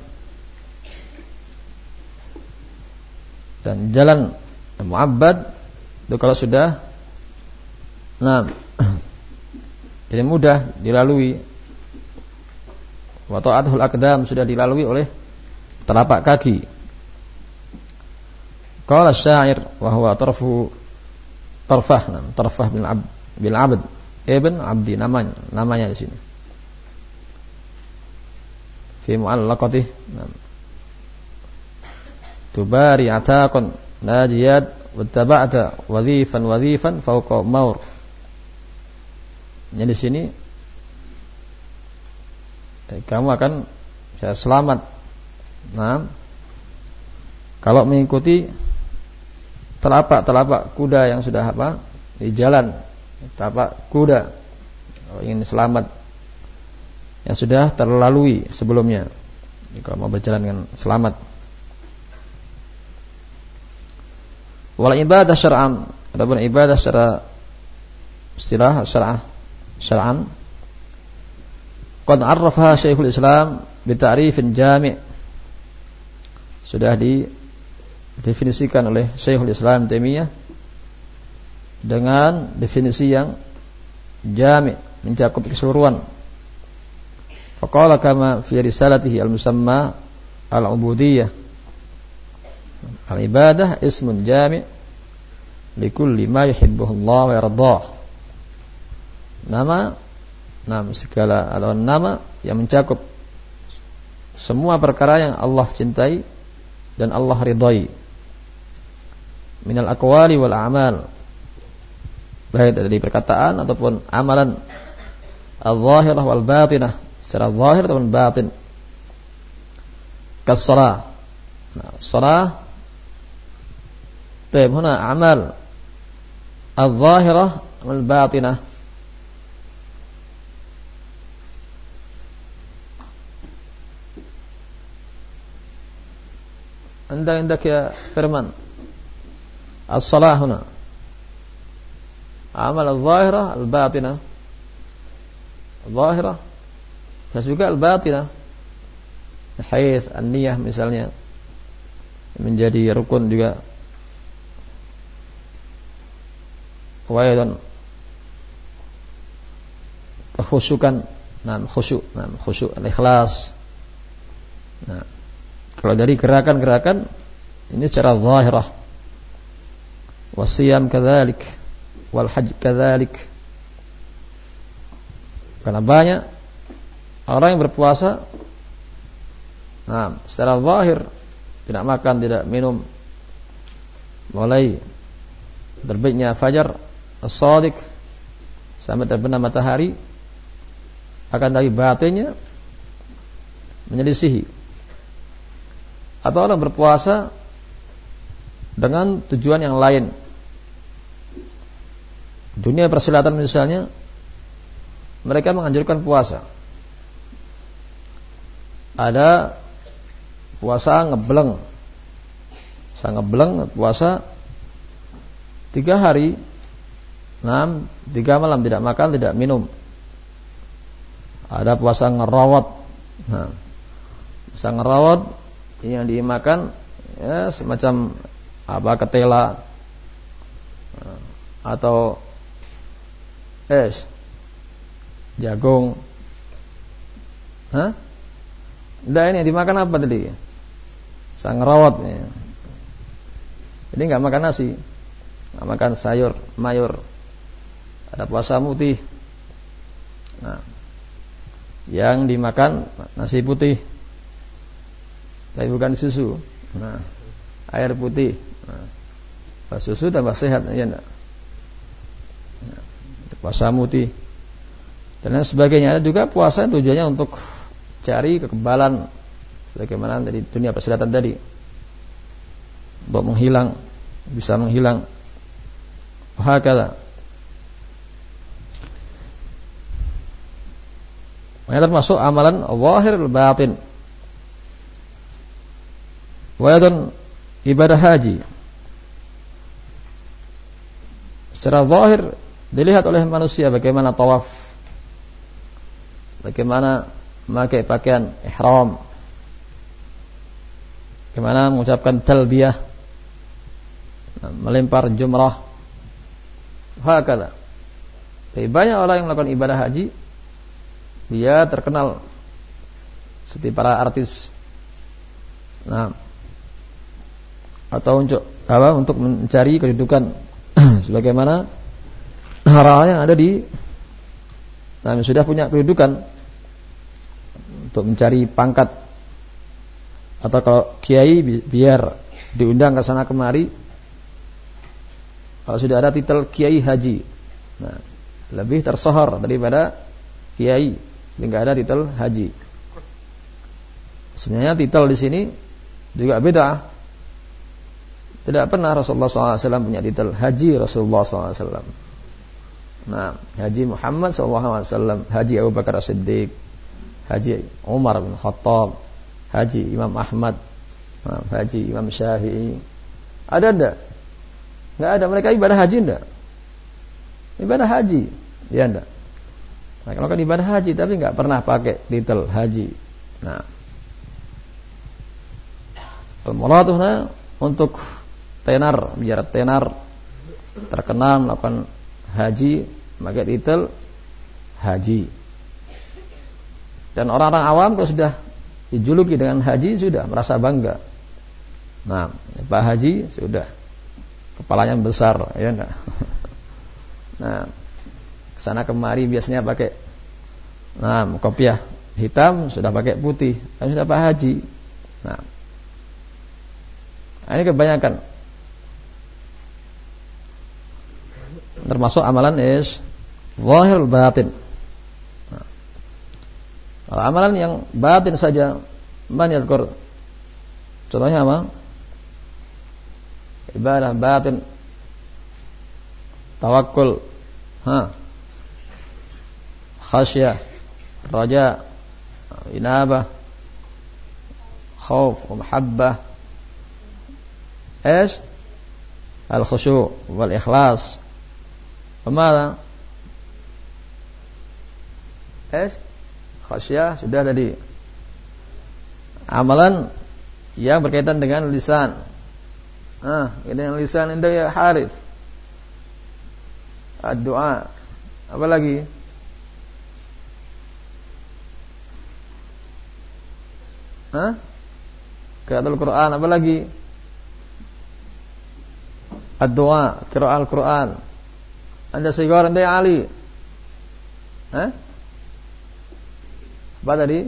Dan jalan mu'abbad itu kalau sudah nah Jadi mudah dilalui. Wa ta'atul aqdam sudah dilalui oleh telapak kaki. Qala asy-syair wa huwa tarfu tarfah, tarfah bil abd bil abd ibn abdi namanya, namanya di sini. Fi mu'allaqatih. Tubari ataqan najiyat wattaba'ta wadhifan wadhifan fawqa maur. Jadi di sini eh, kamu akan bisa selamat. Nah, kalau mengikuti telapak-telapak kuda yang sudah apa di jalan, telapak kuda kalau ingin selamat yang sudah terlalui sebelumnya. Jadi, kalau mau berjalan dengan selamat. Wal ibadah syar'an, adapun ibadah secara istilah syar'ah syar'an qad 'arrafaha Syekhul Islam bi ta'rifin jami', sudah didefinisikan oleh Syekhul Islam Taimiyah dengan definisi yang jami', mencakup keseluruhan. Faqala kama fi risalatihi al-musamma al-ubudiyyah, al-ibadah ismun jami' likulli ma yuhibbuhu Allah wa yardah. Nama, nama segala atau nama yang mencakup semua perkara yang Allah cintai dan Allah ridai. Minal aqwali wal a'mal, baik dari perkataan ataupun amalan, al-zahirah wal batinah, secara zahir ataupun batin. Kas-shalah. Nah, shalah taib huna amal al-zahirah wal batinah. Anda عندك يا فرمان الصلاة هنا عمل الظاهرة الباطنة, الظاهرة dan juga al-batinah, haits an-niyah misalnya menjadi rukun juga. Wa aidan khusyukan, nah khusyuk, nah khusyuk al-ikhlas. Nah, kalau dari gerakan-gerakan ini secara zahirah. Wasiyam kadzalik wal hajj kadzalik. Karena banyak orang yang berpuasa, nah, secara zahir tidak makan, tidak minum, mulai terbitnya fajar as-shadiq sampai terbenam matahari, akan tapi batinnya menyelisihi. Atau orang berpuasa dengan tujuan yang lain, dunia persilatan misalnya, mereka menganjurkan puasa. Ada puasa ngebleng, puasa ngebleng, puasa tiga hari, enam, tiga malam tidak makan, tidak minum. Ada puasa ngerawat, nah, puasa ngerawat yang dimakan ya semacam apa, ketela atau es jagung. Hah? Nggak, ini dimakan apa tadi? Sang rawat ya. Jadi nggak makan nasi, nggak makan sayur mayur. Ada puasa putih. Nah, yang dimakan nasi putih, tapi bukan susu. Nah, air putih. Nah, susu tambah sehat, ya enggak? Nah, puasa putih dan lain sebagainya. Ada juga puasa yang tujuannya untuk cari kekebalan, bagaimana dari dunia persilatan tadi, untuk menghilang, bisa menghilang. Hakala. Ini termasuk amalan zahir al-batin. Walaupun ibadah haji secara zahir dilihat oleh manusia, bagaimana tawaf, bagaimana memakai pakaian ihram, bagaimana mengucapkan talbiyah, melempar jumrah, hakala. Tapi banyak orang yang melakukan ibadah haji, dia terkenal seperti para artis. Nah, atau untuk apa? Untuk mencari kedudukan sebagaimana hal-hal yang ada di, nah, sudah punya kedudukan untuk mencari pangkat, atau kalau kiai biar diundang ke sana kemari, kalau sudah ada titel kiai haji, nah, lebih tersohor daripada kiai enggak ada titel haji. Sebenarnya titel di sini juga beda. Tidak pernah Rasulullah shallallahu alaihi wasallam punya titel haji Rasulullah shallallahu alaihi wasallam. Nah, haji Muhammad shallallahu alaihi wasallam, haji Abu Bakar As-Siddiq, haji Umar bin Khattab, haji Imam Ahmad, nah, haji Imam Syafi'i. Ada enggak? Enggak ada. Mereka ibadah haji enggak? Ibadah haji, ya enggak? Nah, kalau kan ibadah haji tapi enggak pernah pakai titel haji. Nah, al-muraduna untuk tenar, biar tenar terkenal melakukan haji pakai titel haji. Dan orang-orang awam kalau sudah dijuluki dengan haji sudah merasa bangga. Nah, Pak Haji sudah kepalanya besar, ya enggak? Nah, kesana kemari biasanya pakai, nah, kopiah hitam sudah pakai putih, tapi sudah Pak Haji. Nah, ini kebanyakan. Termasuk amalan is zahir batin. Nah, kalau amalan yang batin saja, man yadhkur. Contohnya apa? Ibadah batin, tawakkul, ha, khasyah, raja, inabah, khauf, mahabbah, ايش الخشوع والاخلاص. Pemala ايش khasyah sudah tadi. Amalan yang berkaitan dengan lisan, ah, dengan lisan ini ya Harith. Ad-du'a, apa lagi? Hah? Qiraatul Quran, apa lagi? Ad-du'a, qira'al Quran. Anda sigar, anda Ali. Hah? Apa tadi?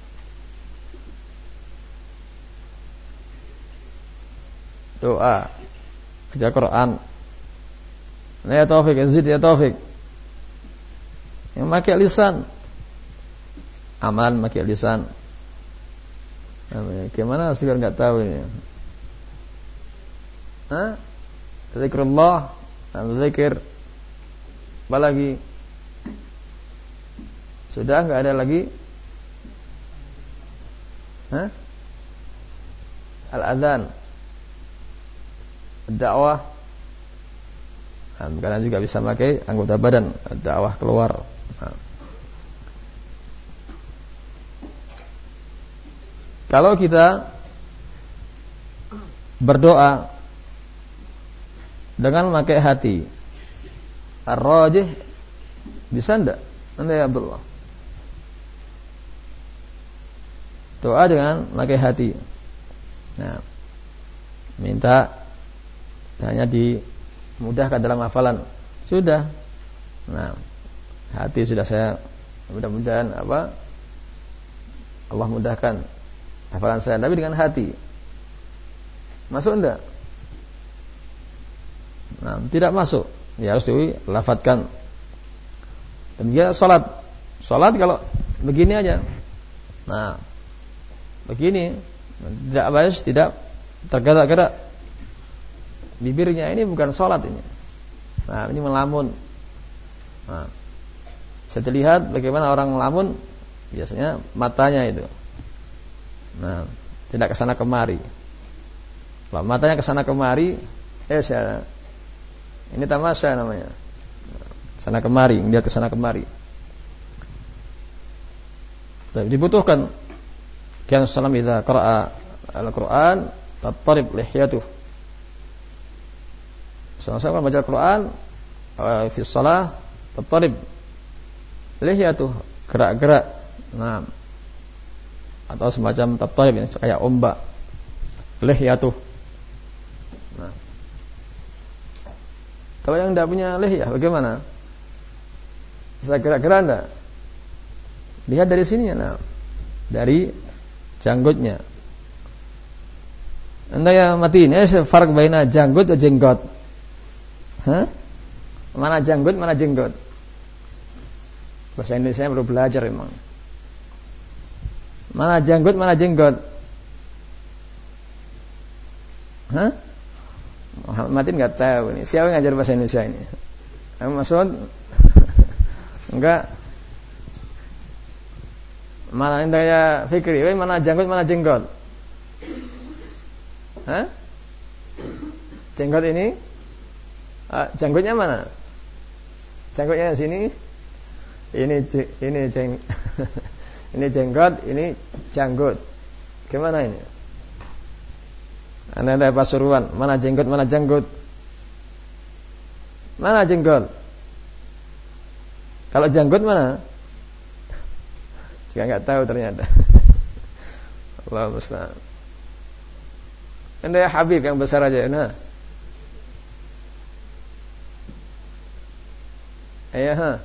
Doa, baca Quran. Nah, ya Taufik, Zid ya Taufik. Yang pakai lisan, amalan pakai lisan. Gimana sih kalau nggak tahu ini? Hah? Zikrullah, zikir. Apa lagi? Sudah nggak ada lagi? Hah? Al-adzan, dakwah. Nah, karena juga bisa pakai anggota badan, dakwah keluar. Nah. Kalau kita berdoa dengan memakai hati, ar-rajih, bisa enggak? Anda ya Abdullah. Doa dengan memakai hati. Nah, minta hanya dimudahkan dalam hafalan. Sudah. Nah, hati sudah saya mudah-mudahan apa? Allah mudahkan hafalan saya, tapi dengan hati. Masuk enggak? Nah, tidak masuk. Ya harus dilafadzkan. Dan dia salat. Salat kalau begini aja. Nah, begini, tidak baik, tidak tergerak-gerak bibirnya, ini bukan salat ini. Nah, ini melamun. Nah, saya terlihat bagaimana orang melamun, biasanya matanya itu. Nah, tidak kesana kemari. Kalau matanya kesana kemari, eh saya, ini tamasya namanya. Kesana kemari, dia kesana kemari. Tapi dibutuhkan. Kian salam idza qara'a al-Qur'an tattarib lihyatuh. Sama-sama baca Al-Quran fi shalah Tattarib. Lihyatuh, gerak-gerak. Nah, atau semacam tattarib yang kayak ombak. Lihyatuh. Nah. Kalau yang tidak punya lihyah bagaimana? Bisa gerak-gerak enggak? Lihat dari sini ya, nah. Dari janggutnya. Anda yang mati ini farq baina janggut atau jenggot? Hah? Mana janggut, mana jenggot? Bahasa Indonesia baru belajar memang. Mana janggut, mana jenggot? Hah? Muhammad Matin enggak tahu ini. Siapa yang ngajar bahasa Indonesia ini? Kamu maksud? Enggak. Mana indahnya Fikri? Mana janggut, mana jenggot? Hah? Jenggot ini? Ah, janggutnya mana? Janggutnya di sini. Ini ini jeng ini jenggot, ini janggut. Gimana ini? Anda ada Pasuruan, mana jenggot, mana janggut? Mana jenggot? Kalau janggut mana? Juga enggak tahu ternyata. Allah musta'an. Anda ya Habib yang besar aja, nah. Ayah, ha.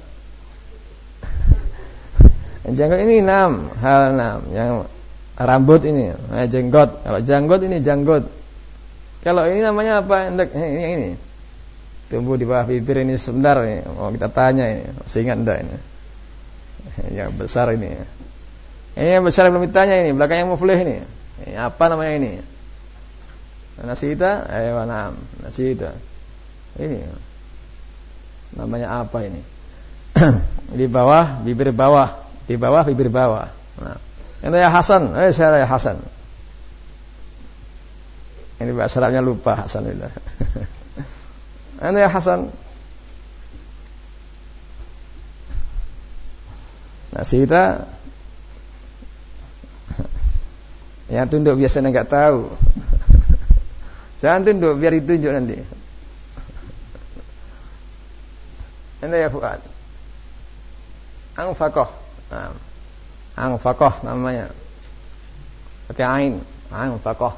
Yang janggut ini enam, hal enam. Yang rambut ini, nah, jenggot. Kalau janggut ini janggut. Kalau ini namanya apa? Ini yang ini. Tumbuh di bawah bibir ini sebentar nih. Mau kita tanya ini, masih ingat enggak ini? Yang besar ini. Ini yang besar belum ditanya ini, belakang yang muflih ini. Ini apa namanya ini? Nasita, ayo enam. Nasita. Ini. Namanya apa ini? Di bawah bibir bawah. Di bawah bibir bawah. Nah, ini ya Hasan, eh saya ya Hasan. Ini bahasa Arabnya lupa Hasan itu. Ini ya Hasan. Nah, kita yang tunduk biasanya enggak tahu. Jangan tunduk biar ditunjuk nanti. Ini ya Fuad. Angfaqah. Nah, angfaqah namanya. Pakai ain, angfaqah.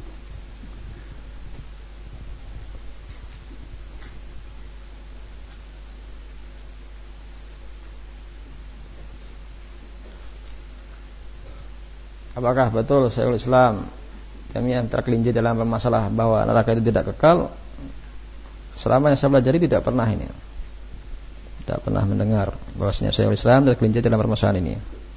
Apakah betul Syekhul Islam kami yang tergelincir dalam masalah bahwa neraka itu tidak kekal? Selama yang saya pelajari tidak pernah ini. Tidak pernah mendengar bahwasanya Syekhul Islam tergelincir dalam permasalahan ini.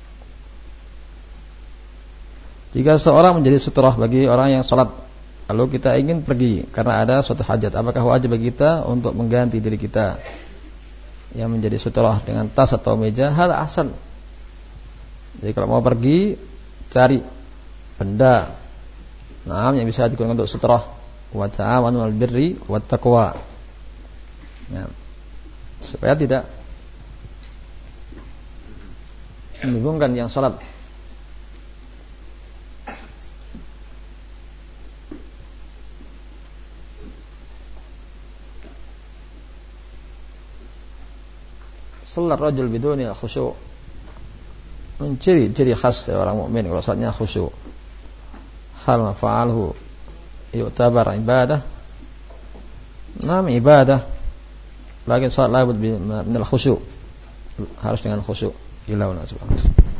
Jika seorang menjadi sutrah bagi orang yang sholat, lalu kita ingin pergi karena ada suatu hajat, apakah wajib bagi kita untuk mengganti diri kita yang menjadi sutrah dengan tas atau meja? Hal asal. Jadi kalau mau pergi, cari benda, nah, yang bisa digunakan untuk sutrah. Wa ta'awanu 'alal birri wat taqwa. Ya. Supaya tidak membingungkan yang salat. Salat rajul biduni khusyu'. Menciri ciri khas dari orang mukmin kalau salatnya khusyuk. Hal ma fa'alhu yu'tabar ibadah. Nam ibadah. Lakin salat labud min al-khusyu'. Harus dengan khusyuk. Ila wa subhanahu.